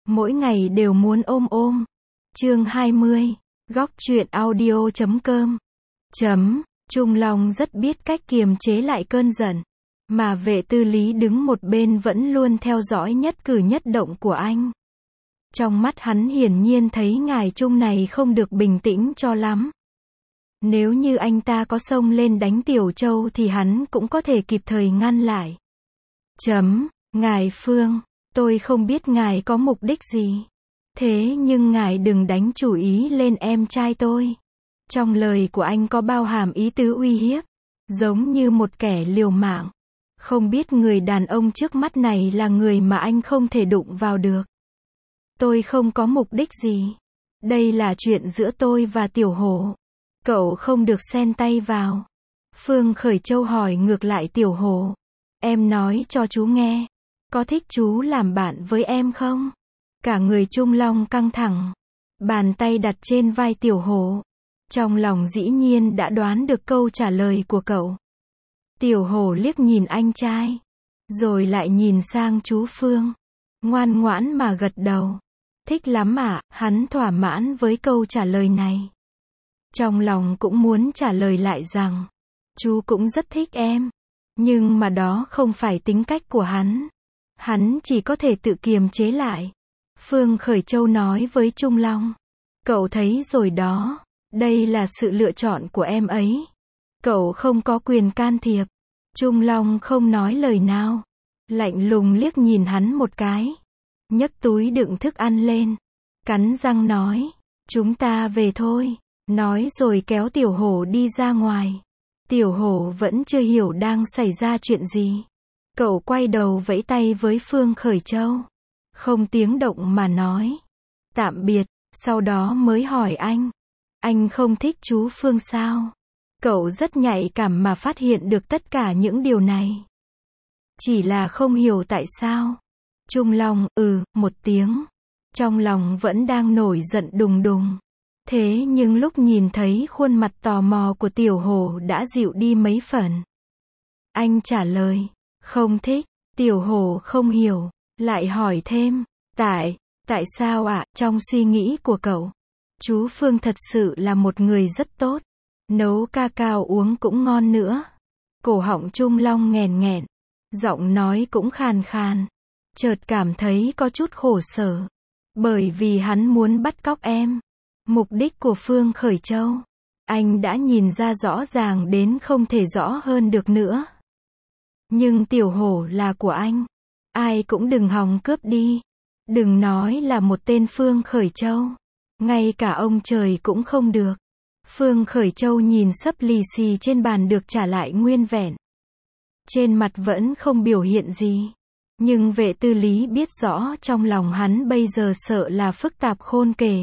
Mỗi ngày đều muốn ôm ôm. Chương 20. Góc truyện audio.com. Trung Long rất biết cách kiềm chế lại cơn giận. Mà Vệ Tư Lý đứng một bên vẫn luôn theo dõi nhất cử nhất động của anh. Trong mắt hắn hiển nhiên thấy ngài Trung này không được bình tĩnh cho lắm. Nếu như anh ta có xông lên đánh Tiểu Châu thì hắn cũng có thể kịp thời ngăn lại. Ngài Phương, tôi không biết ngài có mục đích gì. Thế nhưng ngài đừng đánh chủ ý lên em trai tôi. Trong lời của anh có bao hàm ý tứ uy hiếp, giống như một kẻ liều mạng. Không biết người đàn ông trước mắt này là người mà anh không thể đụng vào được. Tôi không có mục đích gì. Đây là chuyện giữa tôi và Tiểu Hổ. Cậu không được xen tay vào. Phương Khởi Châu hỏi ngược lại Tiểu Hổ. Em nói cho chú nghe. Có thích chú làm bạn với em không? Cả người Trung Long căng thẳng. Bàn tay đặt trên vai Tiểu Hổ. Trong lòng dĩ nhiên đã đoán được câu trả lời của cậu. Tiểu Hổ liếc nhìn anh trai. Rồi lại nhìn sang chú Phương. Ngoan ngoãn mà gật đầu. Thích lắm à, hắn thỏa mãn với câu trả lời này. Trong lòng cũng muốn trả lời lại rằng, chú cũng rất thích em. Nhưng mà đó không phải tính cách của hắn. Hắn chỉ có thể tự kiềm chế lại. Phương Khởi Châu nói với Trung Long. Cậu thấy rồi đó, đây là sự lựa chọn của em ấy. Cậu không có quyền can thiệp. Trung Long không nói lời nào. Lạnh lùng liếc nhìn hắn một cái. Nhấc túi đựng thức ăn lên. Cắn răng nói, chúng ta về thôi. Nói rồi kéo Tiểu Hổ đi ra ngoài. Tiểu Hổ vẫn chưa hiểu đang xảy ra chuyện gì. Cậu quay đầu vẫy tay với Phương Khởi Châu. Không tiếng động mà nói. Tạm biệt, sau đó mới hỏi anh. Anh không thích chú Phương sao? Cậu rất nhạy cảm mà phát hiện được tất cả những điều này. Chỉ là không hiểu tại sao. Trung Long, một tiếng. Trong lòng vẫn đang nổi giận đùng đùng. Thế nhưng lúc nhìn thấy khuôn mặt tò mò của Tiểu Hổ đã dịu đi mấy phần. Anh trả lời, không thích. Tiểu Hổ không hiểu, lại hỏi thêm, tại sao ạ? Trong suy nghĩ của cậu, chú Phương thật sự là một người rất tốt. Nấu ca cao uống cũng ngon nữa. Cổ họng Trung Long nghèn nghẹn. Giọng nói cũng khàn khàn. Chợt cảm thấy có chút khổ sở. Bởi vì hắn muốn bắt cóc em. Mục đích của Phương Khởi Châu, anh đã nhìn ra rõ ràng đến không thể rõ hơn được nữa. Nhưng Tiểu Hổ là của anh. Ai cũng đừng hòng cướp đi. Đừng nói là một tên Phương Khởi Châu. Ngay cả ông trời cũng không được. Phương Khởi Châu nhìn sấp lì xì trên bàn được trả lại nguyên vẹn. Trên mặt vẫn không biểu hiện gì. Nhưng Vệ Tư Lý biết rõ trong lòng hắn bây giờ sợ là phức tạp khôn kể.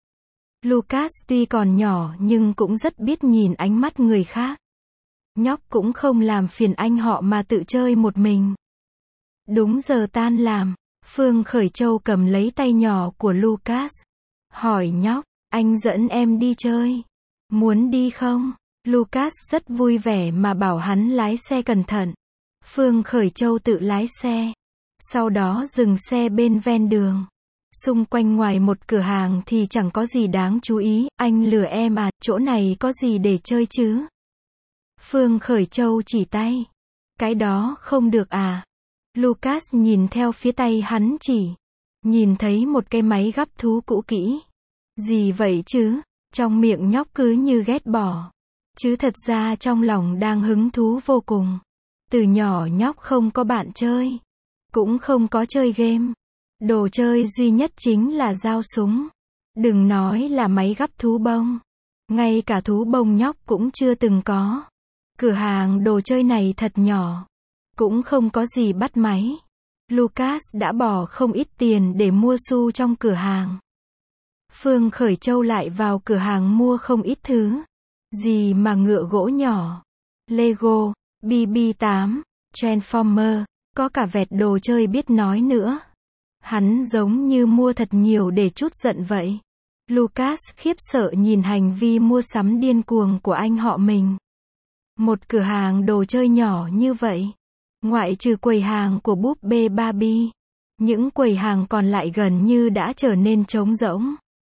Lucas tuy còn nhỏ nhưng cũng rất biết nhìn ánh mắt người khác. Nhóc cũng không làm phiền anh họ mà tự chơi một mình. Đúng giờ tan làm, Phương Khởi Châu cầm lấy tay nhỏ của Lucas. Hỏi nhóc, anh dẫn em đi chơi. Muốn đi không? Lucas rất vui vẻ mà bảo hắn lái xe cẩn thận. Phương Khởi Châu tự lái xe. Sau đó dừng xe bên ven đường. Xung quanh ngoài một cửa hàng thì chẳng có gì đáng chú ý. Anh lừa em à, chỗ này có gì để chơi chứ? Phương Khởi Châu chỉ tay. Cái đó không được à? Lucas nhìn theo phía tay hắn chỉ. Nhìn thấy một cái máy gắp thú cũ kỹ. Gì vậy chứ? Trong miệng nhóc cứ như ghét bỏ. Chứ thật ra trong lòng đang hứng thú vô cùng. Từ nhỏ nhóc không có bạn chơi. Cũng không có chơi game. Đồ chơi duy nhất chính là dao súng. Đừng nói là máy gắp thú bông. Ngay cả thú bông nhóc cũng chưa từng có. Cửa hàng đồ chơi này thật nhỏ. Cũng không có gì bắt máy. Lucas đã bỏ không ít tiền để mua xu trong cửa hàng. Phương Khởi Châu lại vào cửa hàng mua không ít thứ. Gì mà ngựa gỗ nhỏ. Lego, BB-8, Transformer, có cả vẹt đồ chơi biết nói nữa. Hắn giống như mua thật nhiều để trút giận vậy. Lucas khiếp sợ nhìn hành vi mua sắm điên cuồng của anh họ mình. Một cửa hàng đồ chơi nhỏ như vậy. Ngoại trừ quầy hàng của búp bê Barbie. Những quầy hàng còn lại gần như đã trở nên trống rỗng.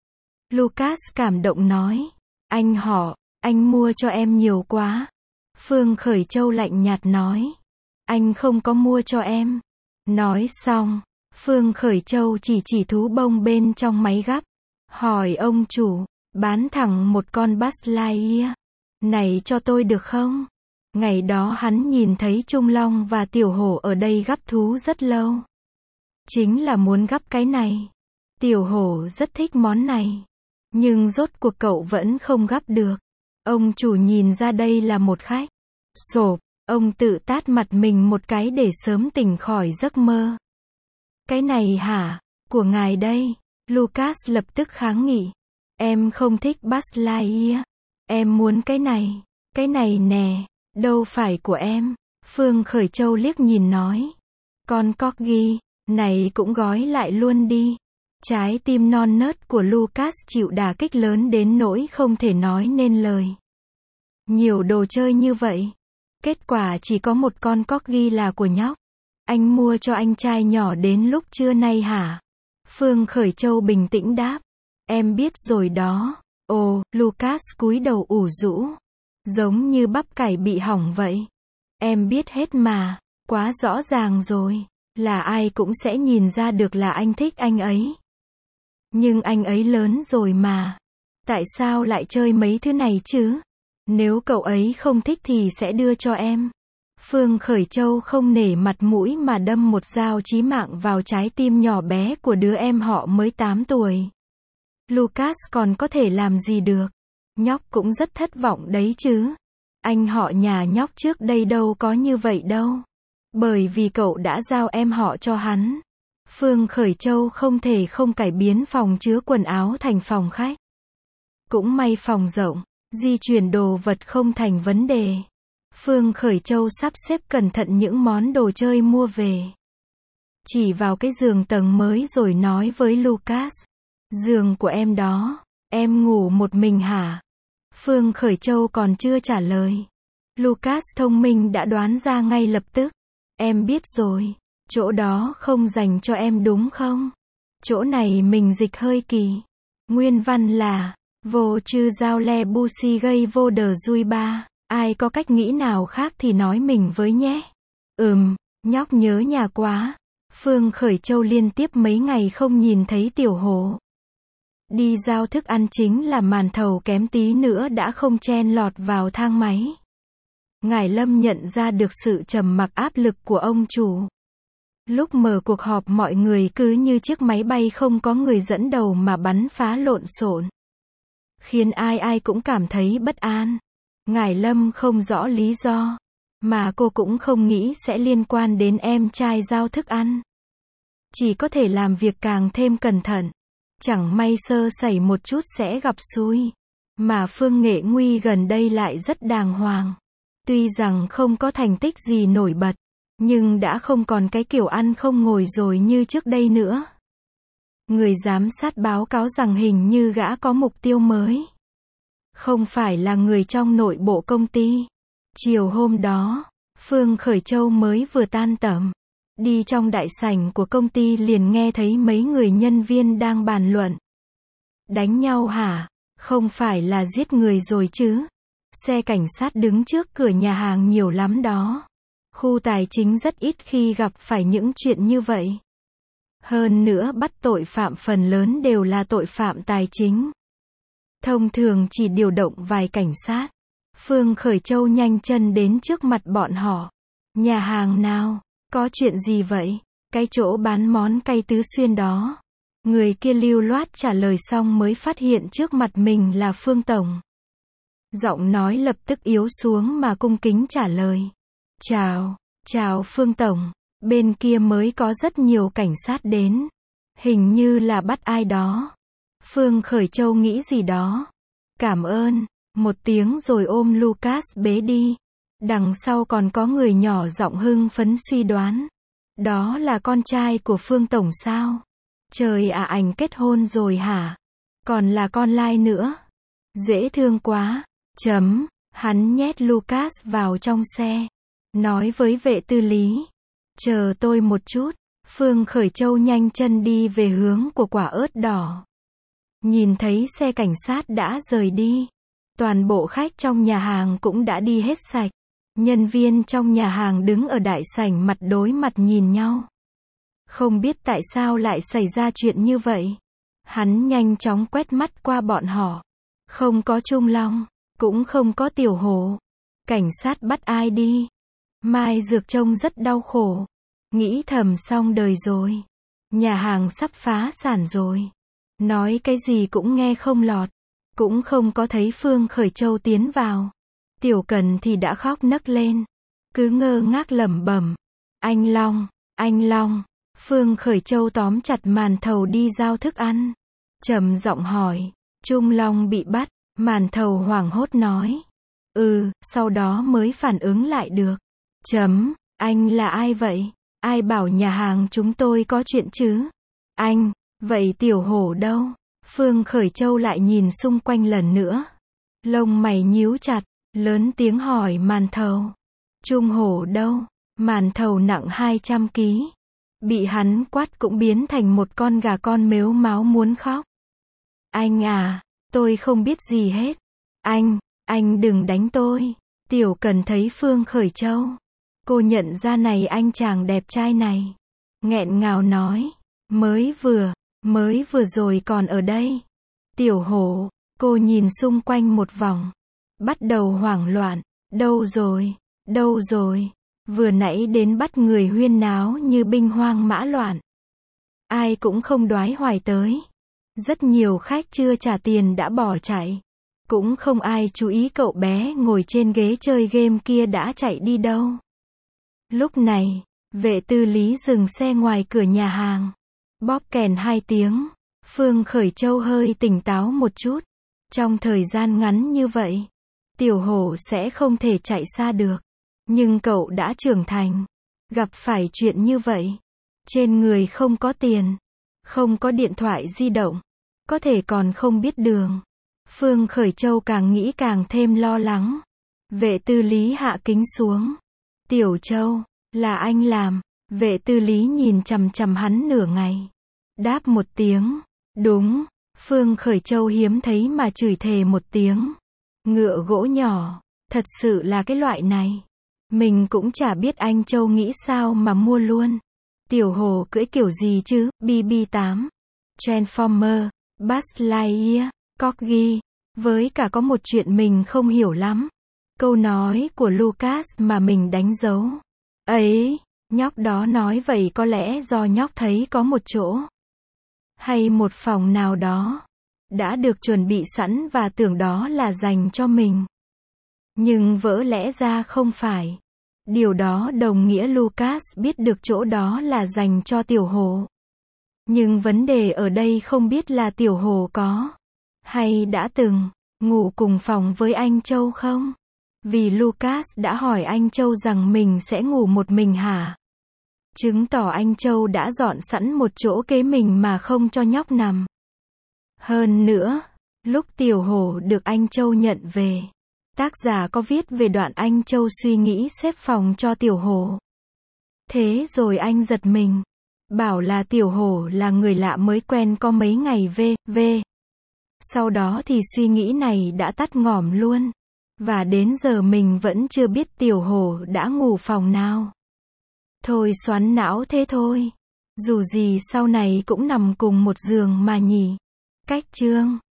Lucas cảm động nói. Anh họ, anh mua cho em nhiều quá. Phương Khởi Châu lạnh nhạt nói. Anh không có mua cho em. Nói xong, Phương Khởi Châu chỉ thú bông bên trong máy gắp. Hỏi ông chủ, bán thẳng một con Buzz Lightyear này cho tôi được không? Ngày đó hắn nhìn thấy Trung Long và Tiểu Hổ ở đây gắp thú rất lâu. Chính là muốn gắp cái này. Tiểu Hổ rất thích món này. Nhưng rốt cuộc cậu vẫn không gắp được. Ông chủ nhìn ra đây là một khách. Sộp, ông tự tát mặt mình một cái để sớm tỉnh khỏi giấc mơ. Cái này hả? Của ngài đây. Lucas lập tức kháng nghị. Em không thích Buzz Lightyear. Em muốn cái này. Cái này nè. Đâu phải của em. Phương Khởi Châu liếc nhìn nói. Con corgi này cũng gói lại luôn đi. Trái tim non nớt của Lucas chịu đả kích lớn đến nỗi không thể nói nên lời. Nhiều đồ chơi như vậy. Kết quả chỉ có một con corgi là của nhóc. Anh mua cho anh trai nhỏ đến lúc trưa nay hả? Phương Khởi Châu bình tĩnh đáp. Em biết rồi đó. Ồ, Lucas cúi đầu ủ rũ. Giống như bắp cải bị hỏng vậy. Em biết hết mà. Quá rõ ràng rồi. Là ai cũng sẽ nhìn ra được là anh thích anh ấy. Nhưng anh ấy lớn rồi mà. Tại sao lại chơi mấy thứ này chứ? Nếu cậu ấy không thích thì sẽ đưa cho em. Phương Khởi Châu không nể mặt mũi mà đâm một dao chí mạng vào trái tim nhỏ bé của đứa em họ mới 8 tuổi. Lucas còn có thể làm gì được? Nhóc cũng rất thất vọng đấy chứ. Anh họ nhà nhóc trước đây đâu có như vậy đâu. Bởi vì cậu đã giao em họ cho hắn. Phương Khởi Châu không thể không cải biến phòng chứa quần áo thành phòng khách. Cũng may phòng rộng, di chuyển đồ vật không thành vấn đề. Phương Khởi Châu sắp xếp cẩn thận những món đồ chơi mua về. Chỉ vào cái giường tầng mới rồi nói với Lucas. Giường của em đó, em ngủ một mình hả? Phương Khởi Châu còn chưa trả lời. Lucas thông minh đã đoán ra ngay lập tức. Em biết rồi, chỗ đó không dành cho em đúng không? Chỗ này mình dịch hơi kỳ. Nguyên văn là, vô chư giao le bu si gây vô đờ dui ba. Ai có cách nghĩ nào khác thì nói mình với nhé. Nhóc nhớ nhà quá. Phương Khởi Châu liên tiếp mấy ngày không nhìn thấy Tiểu Hổ. Đi giao thức ăn chính là màn thầu kém tí nữa đã không chen lọt vào thang máy. Ngải Lâm nhận ra được sự trầm mặc áp lực của ông chủ. Lúc mở cuộc họp mọi người cứ như chiếc máy bay không có người dẫn đầu mà bắn phá lộn xộn. Khiến ai ai cũng cảm thấy bất an. Ngải Lâm không rõ lý do. Mà cô cũng không nghĩ sẽ liên quan đến em trai giao thức ăn. Chỉ có thể làm việc càng thêm cẩn thận. Chẳng may sơ sẩy một chút sẽ gặp xui. Mà Phương Nghệ Nguy gần đây lại rất đàng hoàng. Tuy rằng không có thành tích gì nổi bật. Nhưng đã không còn cái kiểu ăn không ngồi rồi như trước đây nữa. Người giám sát báo cáo rằng hình như gã có mục tiêu mới. Không phải là người trong nội bộ công ty. Chiều hôm đó, Phương Khởi Châu mới vừa tan tầm. Đi trong đại sảnh của công ty liền nghe thấy mấy người nhân viên đang bàn luận. Đánh nhau hả? Không phải là giết người rồi chứ? Xe cảnh sát đứng trước cửa nhà hàng nhiều lắm đó. Khu tài chính rất ít khi gặp phải những chuyện như vậy. Hơn nữa bắt tội phạm phần lớn đều là tội phạm tài chính. Thông thường chỉ điều động vài cảnh sát. Phương Khởi Châu nhanh chân đến trước mặt bọn họ. Nhà hàng nào? Có chuyện gì vậy? Cái chỗ bán món cay Tứ Xuyên đó. Người kia lưu loát trả lời xong mới phát hiện trước mặt mình là Phương Tổng. Giọng nói lập tức yếu xuống mà cung kính trả lời. Chào Phương Tổng. Bên kia mới có rất nhiều cảnh sát đến. Hình như là bắt ai đó. Phương Khởi Châu nghĩ gì đó. Cảm ơn. Một tiếng rồi ôm Lucas bế đi. Đằng sau còn có người nhỏ giọng hưng phấn suy đoán. Đó là con trai của Phương Tổng sao? Trời ạ, ảnh kết hôn rồi hả? Còn là con lai nữa. Dễ thương quá. Hắn nhét Lucas vào trong xe. Nói với vệ tư lý. Chờ tôi một chút. Phương Khởi Châu nhanh chân đi về hướng của quả ớt đỏ. Nhìn thấy xe cảnh sát đã rời đi. Toàn bộ khách trong nhà hàng cũng đã đi hết sạch. Nhân viên trong nhà hàng đứng ở đại sảnh mặt đối mặt nhìn nhau. Không biết tại sao lại xảy ra chuyện như vậy. Hắn nhanh chóng quét mắt qua bọn họ. Không có Trung Long, cũng không có Tiểu Hổ. Cảnh sát bắt ai đi? Mai Dược trông rất đau khổ. Nghĩ thầm xong đời rồi. Nhà hàng sắp phá sản rồi. Nói cái gì cũng nghe không lọt. Cũng không có thấy Phương Khởi Châu tiến vào. Tiểu Cần thì đã khóc nấc lên. Cứ ngơ ngác lẩm bẩm. Anh Long, anh Long. Phương Khởi Châu tóm chặt Màn Thầu đi giao thức ăn. Trầm giọng hỏi. Trung Long bị bắt. Màn Thầu hoảng hốt nói. Sau đó mới phản ứng lại được. Anh là ai vậy? Ai bảo nhà hàng chúng tôi có chuyện chứ? Anh, vậy Tiểu Hổ đâu? Phương Khởi Châu lại nhìn xung quanh lần nữa. Lông mày nhíu chặt, lớn tiếng hỏi Màn Thầu. Trung Hổ đâu? Màn Thầu nặng 200 kg. Bị hắn quát cũng biến thành một con gà con mếu máo muốn khóc. Anh à, tôi không biết gì hết. Anh đừng đánh tôi. Tiểu Cần thấy Phương Khởi Châu. Cô nhận ra này anh chàng đẹp trai này. Nghẹn ngào nói. Mới vừa rồi còn ở đây. Tiểu Hổ, cô nhìn xung quanh một vòng. Bắt đầu hoảng loạn. Đâu rồi? Vừa nãy đến bắt người huyên náo như binh hoang mã loạn. Ai cũng không đoái hoài tới. Rất nhiều khách chưa trả tiền đã bỏ chạy. Cũng không ai chú ý cậu bé ngồi trên ghế chơi game kia đã chạy đi đâu. Lúc này, vệ tư lý dừng xe ngoài cửa nhà hàng. Bóp kèn 2 tiếng. Phương Khởi Châu hơi tỉnh táo một chút. Trong thời gian ngắn như vậy, Tiểu Hổ sẽ không thể chạy xa được. Nhưng cậu đã trưởng thành. Gặp phải chuyện như vậy. Trên người không có tiền. Không có điện thoại di động. Có thể còn không biết đường. Phương Khởi Châu càng nghĩ càng thêm lo lắng. Vệ tư lý hạ kính xuống. Tiểu Châu, là anh làm. Vệ tư lý nhìn chằm chằm hắn nửa ngày. Đáp một tiếng. Đúng. Phương Khởi Châu hiếm thấy mà chửi thề một tiếng. Ngựa gỗ nhỏ. Thật sự là cái loại này. Mình cũng chả biết anh Châu nghĩ sao mà mua luôn. Tiểu Hổ cưỡi kiểu gì chứ? BB8, Transformer, Buzz Lightyear, Corgi. Với cả có một chuyện mình không hiểu lắm. Câu nói của Lucas mà mình đánh dấu. Ấy, nhóc đó nói vậy có lẽ do nhóc thấy có một chỗ. Hay một phòng nào đó. Đã được chuẩn bị sẵn và tưởng đó là dành cho mình. Nhưng vỡ lẽ ra không phải. Điều đó đồng nghĩa Lucas biết được chỗ đó là dành cho Tiểu Hổ. Nhưng vấn đề ở đây không biết là Tiểu Hổ có hay đã từng ngủ cùng phòng với anh Châu không? Vì Lucas đã hỏi anh Châu rằng mình sẽ ngủ một mình hả? Chứng tỏ anh Châu đã dọn sẵn một chỗ kế mình mà không cho nhóc nằm. Hơn nữa, lúc Tiểu Hổ được anh Châu nhận về, tác giả có viết về đoạn anh Châu suy nghĩ xếp phòng cho Tiểu Hổ. Thế rồi anh giật mình. Bảo là Tiểu Hổ là người lạ mới quen có mấy ngày v. Sau đó thì suy nghĩ này đã tắt ngòm luôn. Và đến giờ mình vẫn chưa biết Tiểu Hổ đã ngủ phòng nào. Thôi xoắn não thế thôi. Dù gì sau này cũng nằm cùng một giường mà nhỉ. Cách chương